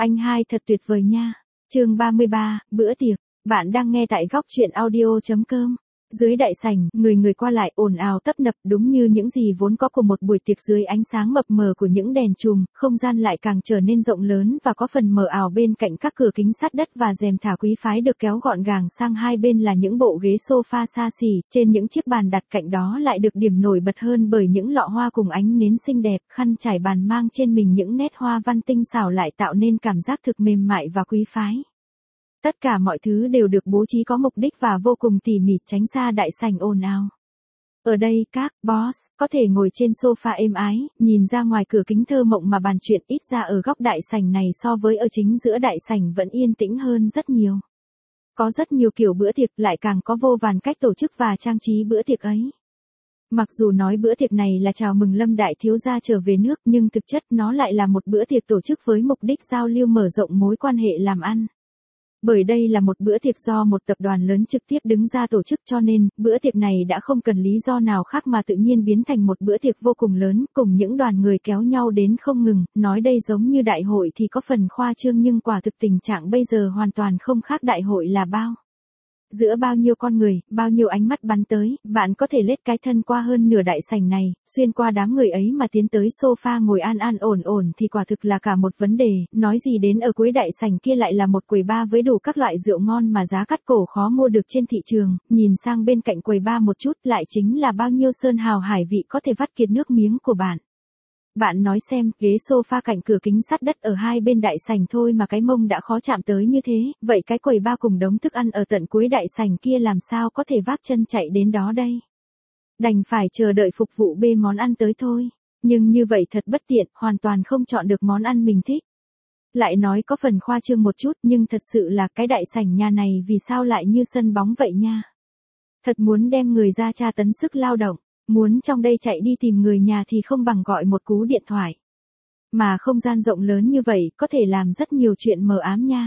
Anh hai thật tuyệt vời nha. Chương 33, bữa tiệc. Bạn đang nghe tại góc truyện audio.com. Dưới đại sảnh, người qua lại ồn ào tấp nập, đúng như những gì vốn có của một buổi tiệc dưới ánh sáng mập mờ của những đèn chùm, không gian lại càng trở nên rộng lớn và có phần mờ ảo bên cạnh các cửa kính sắt đất và rèm thả quý phái được kéo gọn gàng sang hai bên là những bộ ghế sofa xa xỉ, trên những chiếc bàn đặt cạnh đó lại được điểm nổi bật hơn bởi những lọ hoa cùng ánh nến xinh đẹp, khăn trải bàn mang trên mình những nét hoa văn tinh xảo lại tạo nên cảm giác thực mềm mại và quý phái. Tất cả mọi thứ đều được bố trí có mục đích và vô cùng tỉ mỉ tránh xa đại sảnh ồn ào. Ở đây các boss có thể ngồi trên sofa êm ái, nhìn ra ngoài cửa kính thơ mộng mà bàn chuyện ít ra ở góc đại sảnh này so với ở chính giữa đại sảnh vẫn yên tĩnh hơn rất nhiều. Có rất nhiều kiểu bữa tiệc lại càng có vô vàn cách tổ chức và trang trí bữa tiệc ấy. Mặc dù nói bữa tiệc này là chào mừng Lâm đại thiếu gia trở về nước nhưng thực chất nó lại là một bữa tiệc tổ chức với mục đích giao lưu mở rộng mối quan hệ làm ăn. Bởi đây là một bữa tiệc do một tập đoàn lớn trực tiếp đứng ra tổ chức cho nên, bữa tiệc này đã không cần lý do nào khác mà tự nhiên biến thành một bữa tiệc vô cùng lớn, cùng những đoàn người kéo nhau đến không ngừng, nói đây giống như đại hội thì có phần khoa trương nhưng quả thực tình trạng bây giờ hoàn toàn không khác đại hội là bao. Giữa bao nhiêu con người, bao nhiêu ánh mắt bắn tới, bạn có thể lết cái thân qua hơn nửa đại sảnh này, xuyên qua đám người ấy mà tiến tới sofa ngồi an an ổn ổn thì quả thực là cả một vấn đề, nói gì đến ở cuối đại sảnh kia lại là một quầy bar với đủ các loại rượu ngon mà giá cắt cổ khó mua được trên thị trường, nhìn sang bên cạnh quầy bar một chút lại chính là bao nhiêu sơn hào hải vị có thể vắt kiệt nước miếng của bạn. Bạn nói xem, ghế sofa cạnh cửa kính sắt đất ở hai bên đại sảnh thôi mà cái mông đã khó chạm tới như thế, vậy cái quầy bar cùng đống thức ăn ở tận cuối đại sảnh kia làm sao có thể vác chân chạy đến đó đây? Đành phải chờ đợi phục vụ bê món ăn tới thôi, nhưng như vậy thật bất tiện, hoàn toàn không chọn được món ăn mình thích. Lại nói có phần khoa trương một chút nhưng thật sự là cái đại sảnh nhà này vì sao lại như sân bóng vậy nha? Thật muốn đem người ra tra tấn sức lao động. Muốn trong đây chạy đi tìm người nhà thì không bằng gọi một cú điện thoại. Mà không gian rộng lớn như vậy có thể làm rất nhiều chuyện mờ ám nha.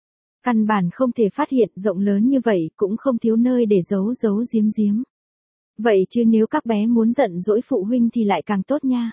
Căn bản không thể phát hiện rộng lớn như vậy cũng không thiếu nơi để giấu giếm. Vậy chứ nếu các bé muốn giận dỗi phụ huynh thì lại càng tốt nha.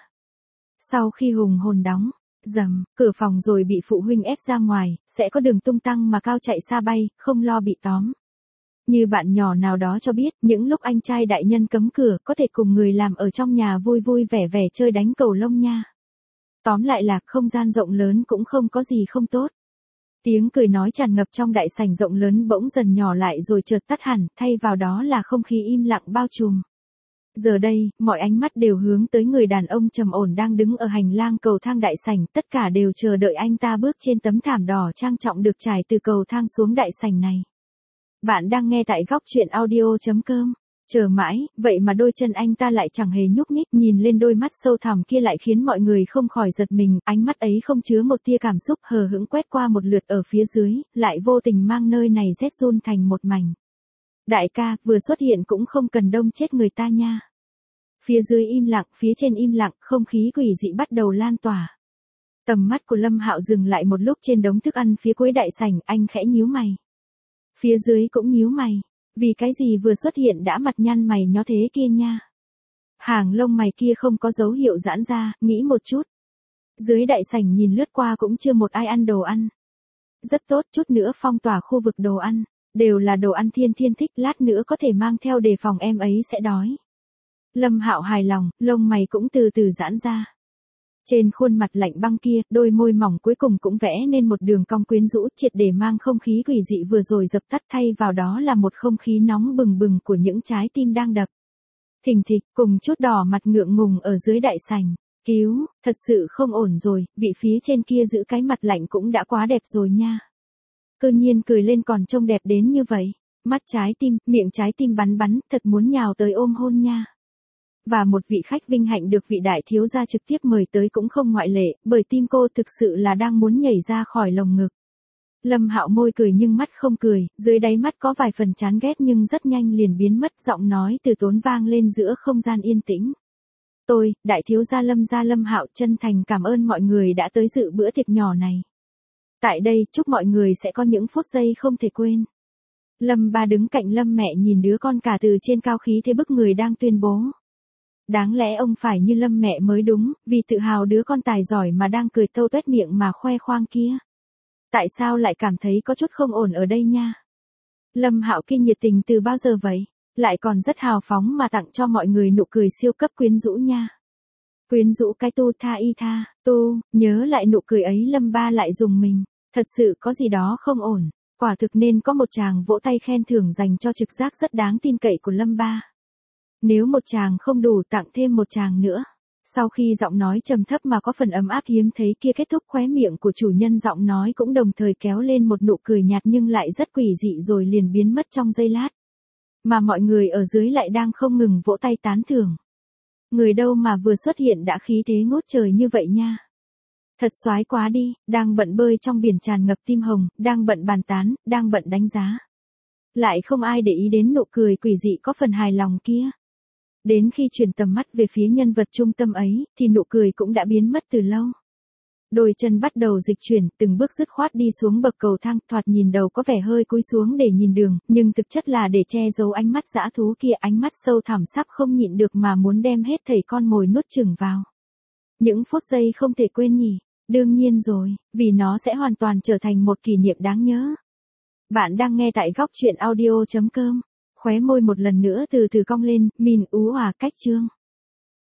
Sau khi hùng hồn đóng, dầm, cửa phòng rồi bị phụ huynh ép ra ngoài, sẽ có đường tung tăng mà cao chạy xa bay, không lo bị tóm. Như bạn nhỏ nào đó cho biết, những lúc anh trai đại nhân cấm cửa, có thể cùng người làm ở trong nhà vui vui vẻ vẻ chơi đánh cầu lông nha. Tóm lại là, không gian rộng lớn cũng không có gì không tốt. Tiếng cười nói tràn ngập trong đại sảnh rộng lớn bỗng dần nhỏ lại rồi chợt tắt hẳn, thay vào đó là không khí im lặng bao trùm. Giờ đây, mọi ánh mắt đều hướng tới người đàn ông trầm ổn đang đứng ở hành lang cầu thang đại sảnh, tất cả đều chờ đợi anh ta bước trên tấm thảm đỏ trang trọng được trải từ cầu thang xuống đại sảnh này. Bạn đang nghe tại góc truyện audio.com. Chờ mãi, vậy mà đôi chân anh ta lại chẳng hề nhúc nhích, nhìn lên đôi mắt sâu thẳm kia lại khiến mọi người không khỏi giật mình, ánh mắt ấy không chứa một tia cảm xúc, hờ hững quét qua một lượt ở phía dưới, lại vô tình mang nơi này rét run thành một mảnh. Đại ca, vừa xuất hiện cũng không cần đông chết người ta nha. Phía dưới im lặng, phía trên im lặng, không khí quỷ dị bắt đầu lan tỏa. Tầm mắt của Lâm Hạo dừng lại một lúc trên đống thức ăn phía cuối đại sảnh, anh khẽ nhíu mày. Phía dưới cũng nhíu mày, vì cái gì vừa xuất hiện đã mặt nhăn mày nhó thế kia nha. Hàng lông mày kia không có dấu hiệu giãn ra, nghĩ một chút. Dưới đại sảnh nhìn lướt qua cũng chưa một ai ăn đồ ăn. Rất tốt, chút nữa phong tỏa khu vực đồ ăn, đều là đồ ăn Thiên Thiên thích, lát nữa có thể mang theo đề phòng em ấy sẽ đói. Lâm Hạo hài lòng, lông mày cũng từ từ giãn ra. Trên khuôn mặt lạnh băng kia, đôi môi mỏng cuối cùng cũng vẽ nên một đường cong quyến rũ, triệt để mang không khí quỷ dị vừa rồi dập tắt, thay vào đó là một không khí nóng bừng bừng của những trái tim đang đập thình thịch, cùng chút đỏ mặt ngượng ngùng ở dưới đại sảnh. Cứu, thật sự không ổn rồi, vị phía trên kia giữ cái mặt lạnh cũng đã quá đẹp rồi nha. Cơ nhiên cười lên còn trông đẹp đến như vậy, mắt trái tim, miệng trái tim bắn, thật muốn nhào tới ôm hôn nha. Và một vị khách vinh hạnh được vị đại thiếu gia trực tiếp mời tới cũng không ngoại lệ, bởi tim cô thực sự là đang muốn nhảy ra khỏi lồng ngực. Lâm Hạo môi cười nhưng mắt không cười, dưới đáy mắt có vài phần chán ghét nhưng rất nhanh liền biến mất, giọng nói từ tốn vang lên giữa không gian yên tĩnh. Tôi, đại thiếu gia Lâm Hạo chân thành cảm ơn mọi người đã tới dự bữa tiệc nhỏ này. Tại đây, chúc mọi người sẽ có những phút giây không thể quên. Lâm ba đứng cạnh Lâm mẹ nhìn đứa con cả từ trên cao khí thế bức người đang tuyên bố. Đáng lẽ ông phải như Lâm mẹ mới đúng, vì tự hào đứa con tài giỏi mà đang cười tâu tuét miệng mà khoe khoang kia. Tại sao lại cảm thấy có chút không ổn ở đây nha? Lâm Hạo Kinh nhiệt tình từ bao giờ vậy? Lại còn rất hào phóng mà tặng cho mọi người nụ cười siêu cấp quyến rũ nha. Quyến rũ cái tu tha y tha, tu, nhớ lại nụ cười ấy Lâm Ba lại dùng mình. Thật sự có gì đó không ổn. Quả thực nên có một tràng vỗ tay khen thưởng dành cho trực giác rất đáng tin cậy của Lâm Ba. Nếu một tràng không đủ tặng thêm một tràng nữa. Sau khi giọng nói trầm thấp mà có phần ấm áp hiếm thấy kia kết thúc, khóe miệng của chủ nhân giọng nói cũng đồng thời kéo lên một nụ cười nhạt nhưng lại rất quỷ dị rồi liền biến mất trong giây lát. Mà mọi người ở dưới lại đang không ngừng vỗ tay tán thưởng. Người đâu mà vừa xuất hiện đã khí thế ngút trời như vậy nha. Thật soái quá đi, đang bận bơi trong biển tràn ngập tim hồng, đang bận bàn tán, đang bận đánh giá. Lại không ai để ý đến nụ cười quỷ dị có phần hài lòng kia. Đến khi chuyển tầm mắt về phía nhân vật trung tâm ấy, thì nụ cười cũng đã biến mất từ lâu. Đôi chân bắt đầu dịch chuyển, từng bước dứt khoát đi xuống bậc cầu thang, thoạt nhìn đầu có vẻ hơi cúi xuống để nhìn đường, nhưng thực chất là để che giấu ánh mắt dã thú kia, ánh mắt sâu thẳm sắp không nhịn được mà muốn đem hết thảy con mồi nuốt chửng vào. Những phút giây không thể quên nhỉ, đương nhiên rồi, vì nó sẽ hoàn toàn trở thành một kỷ niệm đáng nhớ. Bạn đang nghe tại góc truyện audio.com. Khóe môi một lần nữa từ từ cong lên, mìn ú òa cách chương.